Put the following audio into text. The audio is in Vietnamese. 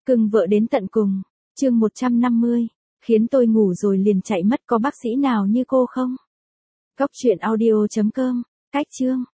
Cưng vợ đến tận cùng. Chương 150. Khiến tôi ngủ rồi liền chạy mất, có bác sĩ nào như cô không? Góc truyện audio.com. Cách chương.